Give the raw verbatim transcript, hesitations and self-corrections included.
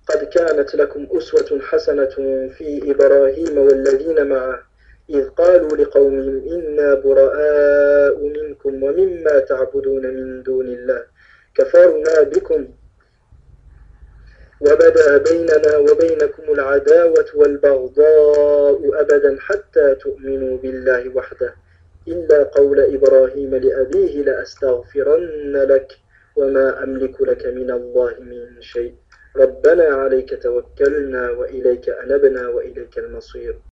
قد كانت لكم أسوة حسنة في إبراهيم والذين معه إذ قالوا لقومهم إنا براء منكم ومما تعبدون من دون الله كفرنا بكم وبدأ بيننا وبينكم العداوة والبغضاء أبدا حتى تؤمنوا بالله وحده إلا قول إبراهيم لأبيه لأستغفرن لك وما أملك لك من الله من شيء ربنا عليك توكلنا وإليك أنبنا وإليك المصير